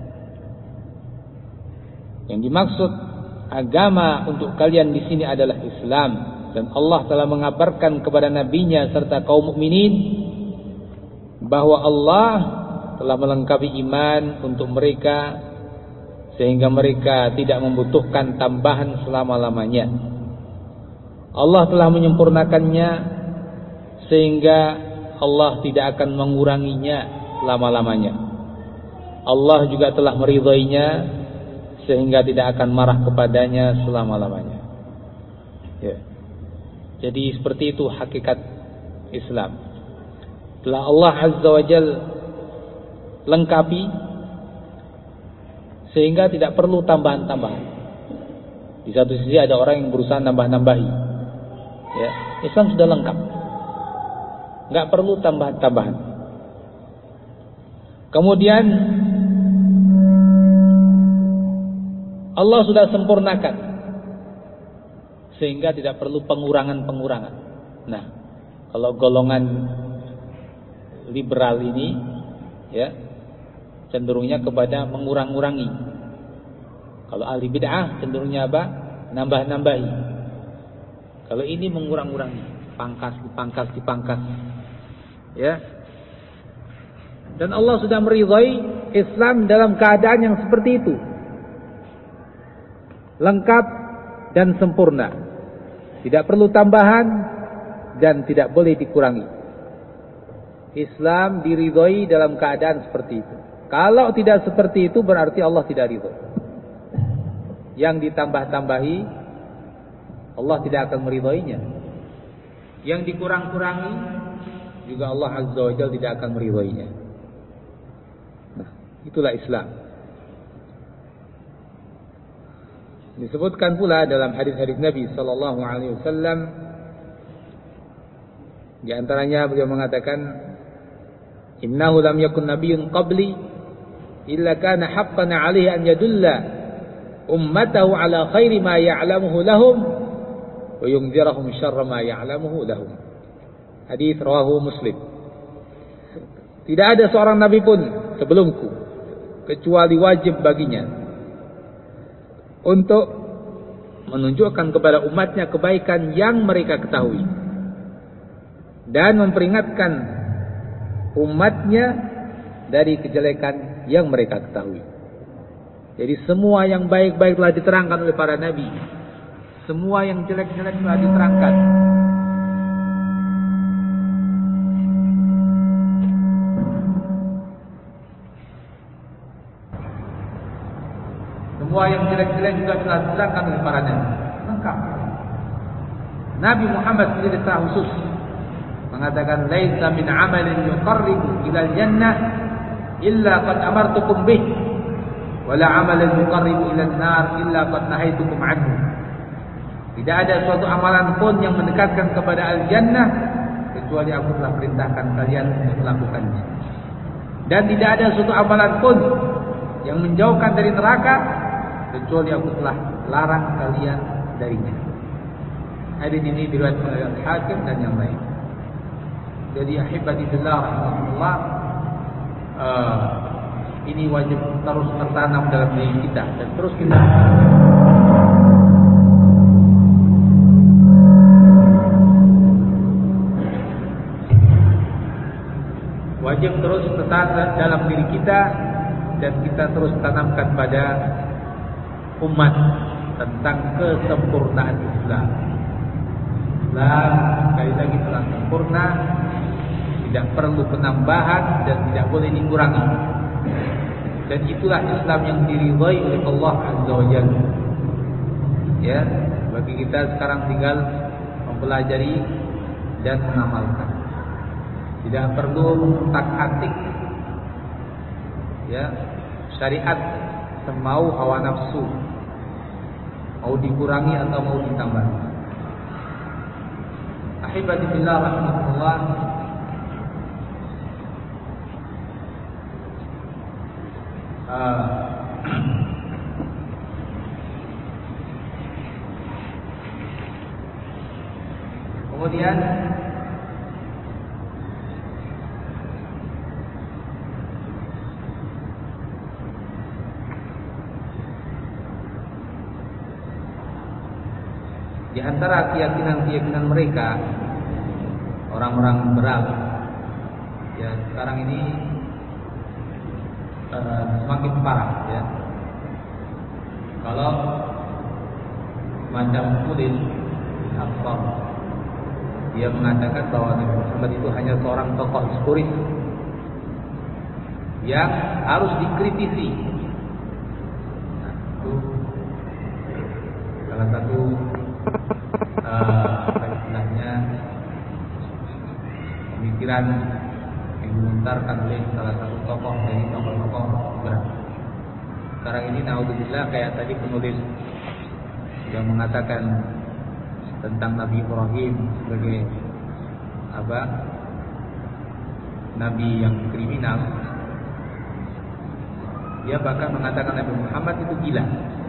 yang dimaksud agama untuk kalian di sini adalah Islam, dan Allah telah mengabarkan kepada nabinya serta kaum mukminin bahwa Allah telah melengkapi iman untuk mereka sehingga mereka tidak membutuhkan tambahan selama-lamanya. Allah telah menyempurnakannya sehingga Allah tidak akan menguranginya selama-lamanya. Allah juga telah meridhoinya sehingga tidak akan marah kepadanya selama-lamanya. Ya. Jadi seperti itu hakikat Islam. Telah Allah Azza wa Jalla lengkapi sehingga tidak perlu tambahan-tambahan. Di satu sisi ada orang yang berusaha nambah-nambahi. Ya, Islam sudah lengkap, nggak perlu tambahan-tambahan. Kemudian Allah sudah sempurnakan sehingga tidak perlu pengurangan-pengurangan. Nah, kalau golongan liberal ini, ya, cenderungnya kepada mengurang-urangi. Kalau ahli bid'ah cenderungnya apa? Nambah-nambahi. Kalau ini mengurang-urangi, dipangkas. Ya. Dan Allah sudah meridhai Islam dalam keadaan yang seperti itu. Lengkap dan sempurna. Tidak perlu tambahan dan tidak boleh dikurangi. Islam diridhai dalam keadaan seperti itu. Kalau tidak seperti itu berarti Allah tidak ridho. Yang ditambah-tambahi Allah tidak akan meridhoinya. Yang dikurang-kurangi juga Allah Azza wa Jalla tidak akan meridhoinya. Nah, itulah Islam. Disebutkan pula dalam hadis-hadis Nabi sallallahu alaihi wasallam, di antaranya beliau mengatakan, innahu lam yakun nabiyyun qabli illa kana haqqan 'alaihi an yadulla ummatahu 'ala khairi ma ya'lamuhu lahum wa yunzirahum syarra ma ya'lamuhu lahum. Hadis rawahu Muslim. Tidak ada seorang nabi pun sebelumku kecuali wajib baginya untuk menunjukkan kepada umatnya kebaikan yang mereka ketahui dan memperingatkan umatnya dari kejelekan yang mereka ketahui. Jadi semua yang baik-baik telah diterangkan oleh para nabi, semua yang jelek-jelek telah diterangkan. Semua yang jelek-jelek juga telah diterangkan oleh para nabi. Lengkap. Nabi Muhammad sendiri secara khusus mengatakan, laisa min amalin yuqarribu ilal jannah illa qad amartukum bih wala amalin yuqarribu ilan nar illa qad nahaitukum anhu. Tidak ada suatu amalan pun yang mendekatkan kepada al-jannah kecuali aku telah perintahkan kalian untuk melakukannya. Dan tidak ada suatu amalan pun yang menjauhkan dari neraka kecuali aku telah larang kalian darinya. Hadis ini diriwayatkan oleh Al-Hakim dan yang lain. Jadi ahibati billah rahimahullah, ini wajib terus tertanam dalam diri kita dan terus kita wajib terus tertanam dalam diri kita dan kita terus tanamkan pada umat tentang kesempurnaan Islam. Islam sekali lagi telah sempurna, tidak perlu penambahan dan tidak boleh dikurangi. Dan itulah Islam yang diridhai oleh Allah Azza wa Jalla. Ya, Bagi kita sekarang tinggal mempelajari dan mengamalkan. Tidak perlu mengutak-atik ya syariat semau hawa nafsu, mau dikurangi atau mau ditambah. Ahibati billah rahimakumullah. Kemudian di antara keyakinan-keyakinan mereka orang-orang berat ya sekarang ini semakin parah ya. Kalau macam kulit apa dia mengatakan bahwa Nabi Muhammad itu hanya seorang tokoh historis yang harus dikritisi. Nah, itu salah satu istilahnya pemikiran yang dilontarkan oleh salah satu tokoh dari tokoh-tokoh berat. Sekarang ini naudzubillah kayak tadi penulis yang mengatakan tentang Nabi Ibrahim sebagai nabi yang kriminal. Dia bahkan mengatakan Nabi Muhammad itu gila.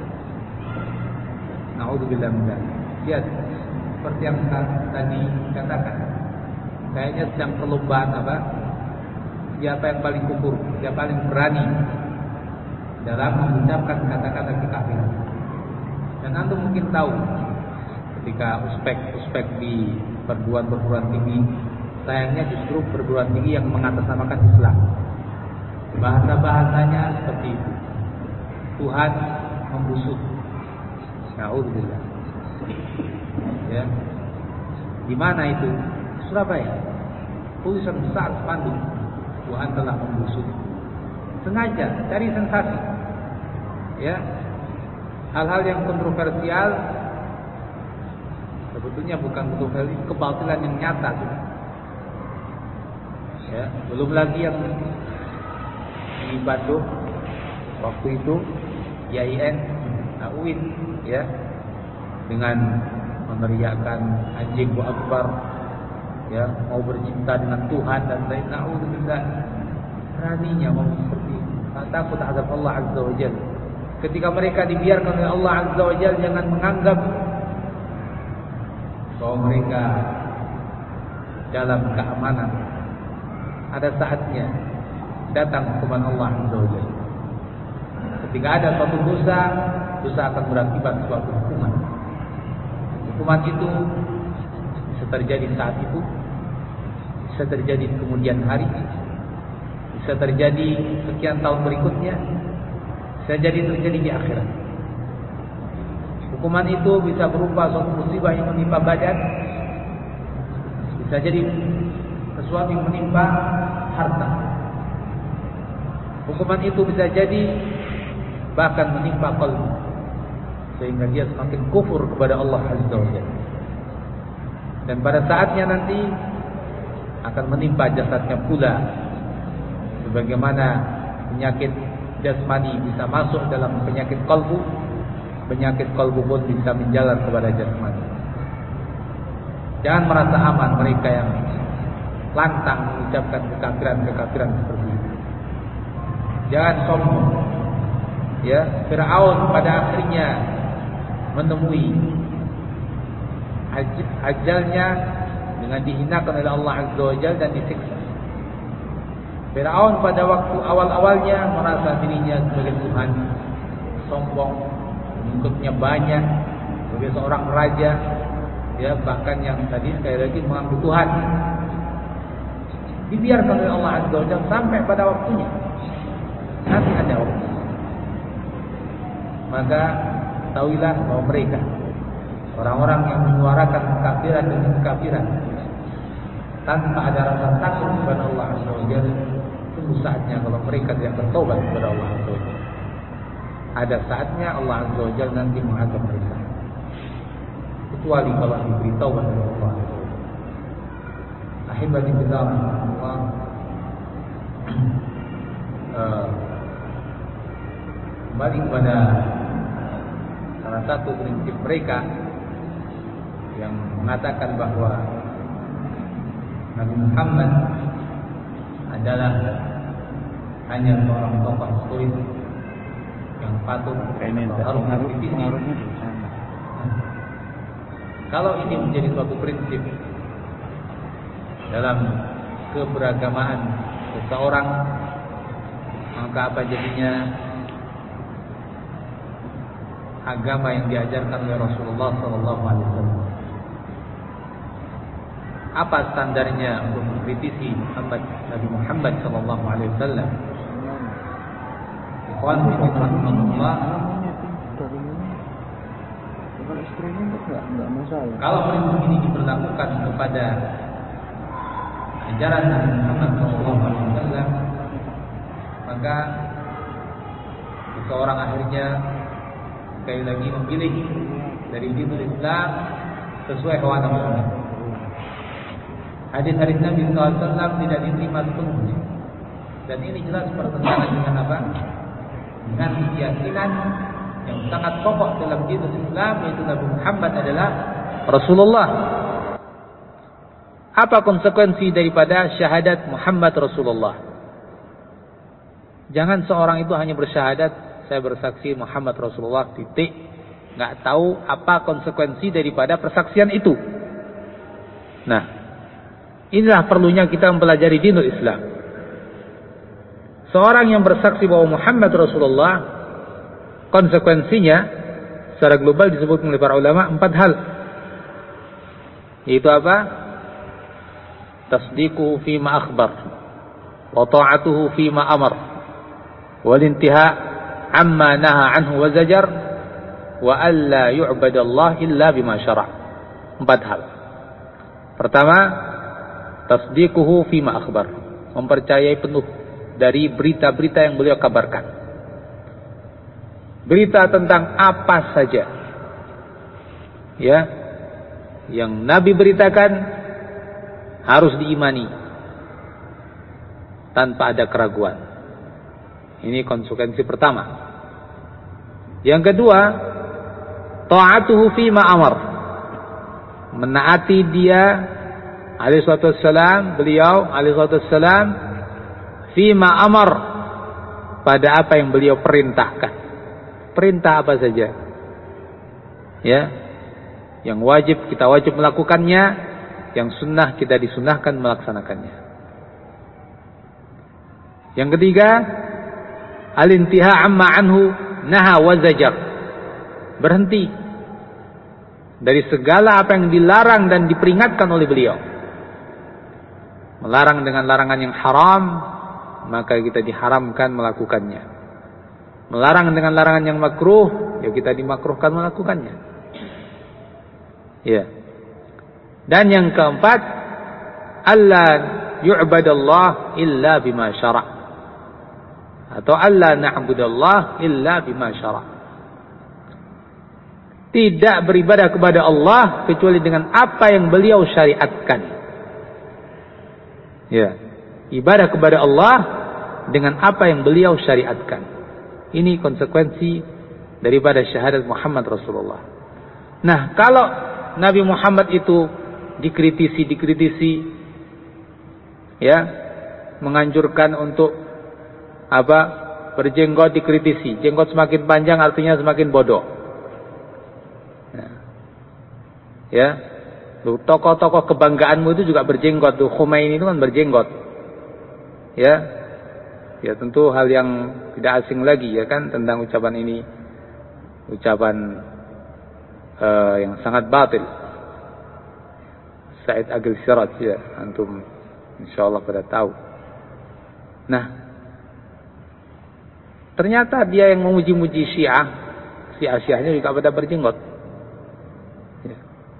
Naudzubillah min dzalik. Lihat seperti yang tadi katakan. Kayaknya sedang perlombaan siapa yang paling kufur, siapa paling berani dalam mengucapkan kata-kata kekafiran. Dan Anda mungkin tahu ketika uspek di perguruan tinggi, sayangnya justru perguruan tinggi yang mengatasnamakan Islam. Bahasa-bahasanya seperti itu. Tuhan membusuk. Naudzubillah. Ya. Di mana itu? Surabaya. Tulisan besar spanduk. Tuhan telah membusuk. Sengaja cari sensasi. Ya. Hal-hal yang kontroversial sebetulnya bukan kontroversi, kebatilan yang nyata. Ya, belum lagi yang di Bandung waktu itu IAIN, UIN, ya, dengan meneriakkan anjing bu akbar, ya, mau bercinta dengan Tuhan dan lain. Naudzubillah, beraninya ngomong seperti itu. Tak takut azab Allah Azza wa Jalla. Ketika mereka dibiarkan oleh Allah Azza wa Jalla, jangan menganggap bahwa mereka dalam keamanan. Ada saatnya datang hukuman Allah Azza wa Jalla. Ketika ada suatu dosa akan berakibat suatu hukuman. Hukuman itu bisa terjadi saat itu, bisa terjadi di kemudian hari, bisa terjadi sekian tahun berikutnya, bisa jadi terjadi di akhirat. Hukuman itu bisa berupa suatu musibah yang menimpa badan, bisa jadi sesuatu yang menimpa harta. Hukuman itu bisa jadi bahkan menimpa qalbi, sehingga dia semakin kufur kepada Allah Azza wa Jalla. Dan pada saatnya nanti akan menimpa jasadnya pula, sebagaimana penyakit jasmani bisa masuk dalam penyakit qalbu, penyakit qalbu pun bisa menjalar kepada jasmani. Jangan merasa aman mereka yang lantang mengucapkan kekafiran seperti itu. Jangan sombong. Ya, Fir'aun pada akhirnya menemui ajalnya dengan dihinakan oleh Allah Azza wa Jalla dan disiksa. Fir'aun pada waktu awal-awalnya merasa dirinya sebagai Tuhan, sombong, pengikutnya banyak, sebagai seorang raja, ya, bahkan yang tadi sekali lagi mengaku Tuhan. Dibiarkan oleh Allah Azza wa Jalla sampai pada waktunya. Nanti ada waktu. Maka tahuilah bahwa mereka orang-orang yang menyuarakan kekafiran demi kekafiran tanpa ada rasa takut kepada Allah Azza wa Jalla, tunggu saatnya kalau mereka tidak bertobat kepada Allah Azza wa Jalla. Ada saatnya Allah Azza wa Jalla nanti menghadap mereka. kecuali kalau diberitahu oleh Allah. Ahibati fillah, kembali kepada salah satu prinsip mereka yang mengatakan bahwa Nabi Muhammad adalah hanya seorang tokoh historis yang patut harus dikritisi. Kalau ini menjadi suatu prinsip dalam keberagamaan seseorang, maka apa jadinya agama yang diajarkan oleh Rasulullah SAW? Apa standarnya untuk mengkritisi Nabi Muhammad SAW? Ikhwan fillah rahimahullah. Kalau prinsip ini diberlakukan kepada ajaran Nabi Muhammad SAW, maka seseorang akhirnya sekali lagi memilih dari dinul Islam sesuai hawa nafsunya. Hadis-hadis Nabi SAW tidak diterima sepenuhnya, dan ini jelas bertentangan dengan apa? Dengan keyakinan yang sangat pokok dalam dinul Islam, yaitu Nabi Muhammad adalah Rasulullah. Apa konsekuensi daripada syahadat Muhammad Rasulullah? Jangan seorang itu hanya bersyahadat, saya bersaksi Muhammad Rasulullah, titik. Nggak tahu apa konsekuensi daripada persaksian itu. Nah, inilah perlunya kita mempelajari dinul Islam. Seorang yang bersaksi bahwa Muhammad Rasulullah, konsekuensinya secara global disebut oleh para ulama 4 hal. Yaitu apa? Tasdiquhu fima akhbar, wa ta'atuhu fima amar, wal intiha' amma naha anhu wa zajar, wa alla yu'badallah illa bima syara'. 4 hal. Pertama, tasdiquhu fima akhbar, mempercayai penuh dari berita-berita yang beliau kabarkan. Berita tentang apa saja, ya, yang Nabi beritakan harus diimani tanpa ada keraguan. Ini konsekuensi pertama. Yang kedua, ta'atuhu fima amar, menaati dia alaihi salatu wassalam, beliau alaihi salatu wassalam, fima amar, pada apa yang beliau perintahkan. Perintah apa saja, ya, yang wajib kita wajib melakukannya, yang sunnah kita disunnahkan melaksanakannya. Yang ketiga, al-intiha amma anhu naha wa zajar, berhenti dari segala apa yang dilarang dan diperingatkan oleh beliau. Melarang dengan larangan yang haram, maka kita diharamkan melakukannya. Melarang dengan larangan yang makruh, ya kita dimakruhkan melakukannya. Ya. Dan yang keempat, alla yu'badallah illa bima syara', atau alla na'budallah illa bima syara'. Tidak beribadah kepada Allah kecuali dengan apa yang beliau syariatkan. Ya, ibadah kepada Allah dengan apa yang beliau syariatkan. Ini konsekuensi daripada syahadat Muhammad Rasulullah. Nah, kalau Nabi Muhammad itu dikritisi, ya, menganjurkan untuk apa? Berjenggot dikritisi. Jenggot semakin panjang artinya semakin bodoh. Ya, tokoh-tokoh kebanggaanmu itu juga berjenggot. Tuh Khomeini itu kan berjenggot. Ya, ya tentu hal yang tidak asing lagi, ya kan, tentang ucapan ini, ucapan yang sangat batil. Said Agil Siraj, ya, antum insyaallah pada tahu. Nah, ternyata dia yang memuji-muji Syiahnya juga pada berjenggot. Ya.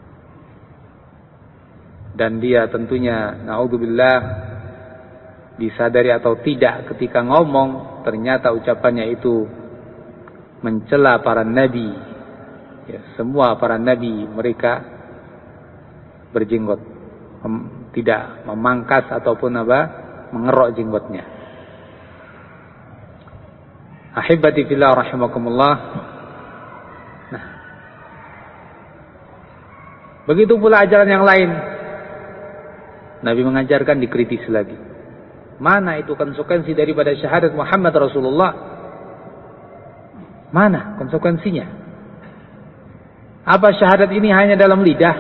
Dan dia tentunya, naudzubillah, disadari atau tidak, ketika ngomong ternyata ucapannya itu mencela para nabi, ya, semua para nabi mereka berjenggot, tidak memangkas ataupun mengerok jenggotnya. Ahibati fillah rahimakumullah. Nah, begitu pula ajaran yang lain. Nabi mengajarkan dikritisi lagi. Mana itu konsekuensi daripada syahadat Muhammad Rasulullah? Mana konsekuensinya? Apa syahadat ini hanya dalam lidah?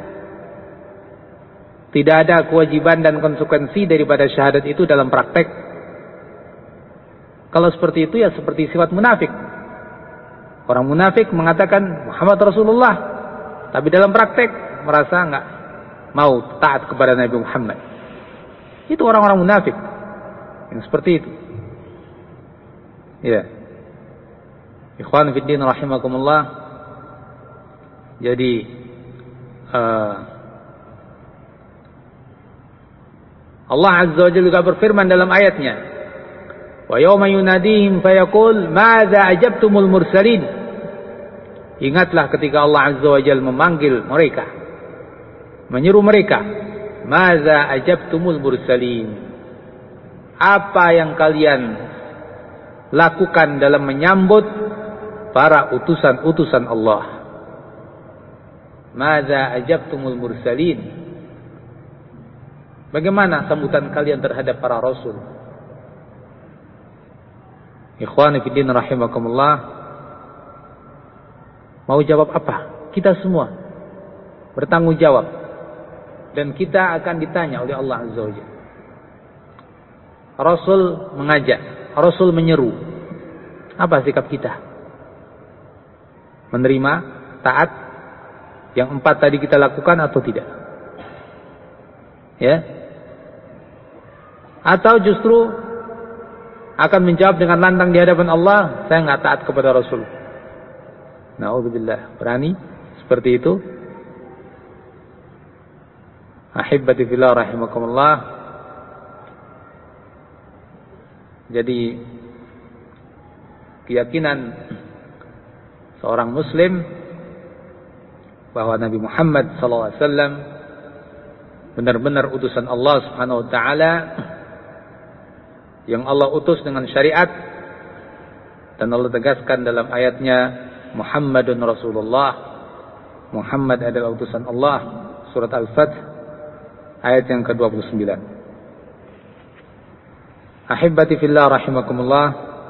Tidak ada kewajiban dan konsekuensi daripada syahadat itu dalam praktek. Kalau seperti itu ya seperti sifat munafik. Orang munafik mengatakan Muhammad Rasulullah, tapi dalam praktek merasa enggak mau taat kepada Nabi Muhammad. Itu orang-orang munafik yang seperti itu. Ya. Ikhwan fiddin rahimakumullah. Jadi Allah Azza wa Jalla juga berfirman dalam ayatnya, wa yawma yunadihim fayaqul madza ajabtumul mursalin. Ingatlah ketika Allah Azza wa Jalla memanggil mereka, menyeru mereka, madza ajabtumul mursalin. Apa yang kalian lakukan dalam menyambut para utusan-utusan Allah? Madza ajabtumul mursalin. Bagaimana sambutan kalian terhadap para rasul? Ikhwani fiddin rahimakumullah. Mau jawab apa? Kita semua bertanggung jawab, dan kita akan ditanya oleh Allah Azza wa Jalla. Rasul mengajak, Rasul menyeru. Apa sikap kita? Menerima, taat, yang 4 tadi kita lakukan atau tidak? Ya? Atau justru akan menjawab dengan lantang di hadapan Allah, saya enggak taat kepada Rasul. Na'udzubillah. Berani seperti itu? Ahibbati fillah rahimakumullah. Jadi keyakinan seorang muslim bahwa Nabi Muhammad SAW benar-benar utusan Allah Subhanahu wa taala yang Allah utus dengan syariat, dan Allah tegaskan dalam ayatnya Muhammadun Rasulullah, Muhammad adalah utusan Allah, surat Al-Fath ayat yang ke-29. Ahibbati fillah rahimakumullah.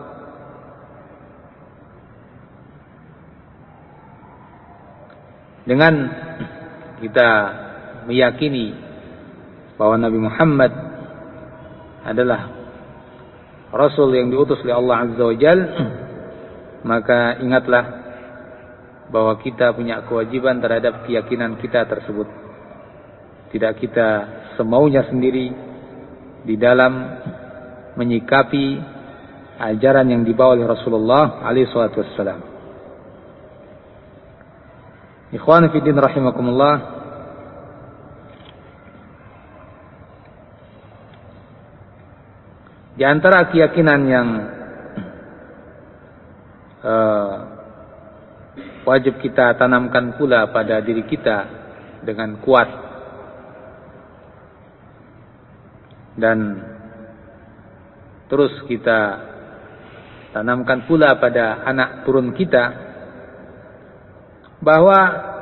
Dengan kita meyakini bahwa Nabi Muhammad adalah Rasul yang diutus oleh Allah Azza wa Jalla, maka ingatlah bahwa kita punya kewajiban terhadap keyakinan kita tersebut. Tidak kita semaunya sendiri di dalam menyikapi ajaran yang dibawa oleh Rasulullah alaihi salatu wassalam. Ikhwan fillah rahimakumullah. Di antara keyakinan yang wajib kita tanamkan pula pada diri kita dengan kuat, dan terus kita tanamkan pula pada anak turun kita, bahwa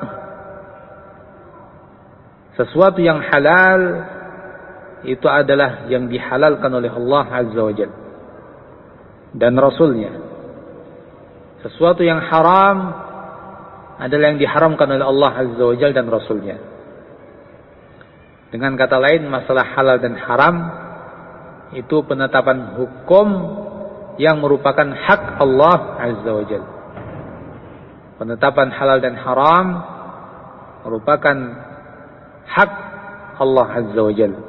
sesuatu yang halal itu adalah yang dihalalkan oleh Allah Azza wa Jalla dan Rasulnya. Sesuatu yang haram adalah yang diharamkan oleh Allah Azza wa Jalla dan Rasulnya. Dengan kata lain, masalah halal dan haram itu penetapan hukum yang merupakan hak Allah Azza wa Jalla. Penetapan halal dan haram merupakan hak Allah Azza wa Jalla.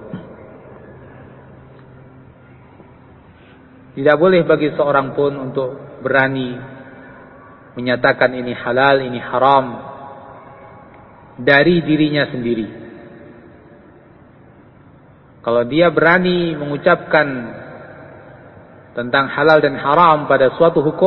Tidak boleh bagi seorang pun untuk berani menyatakan ini halal, ini haram dari dirinya sendiri. Kalau dia berani mengucapkan tentang halal dan haram pada suatu hukum,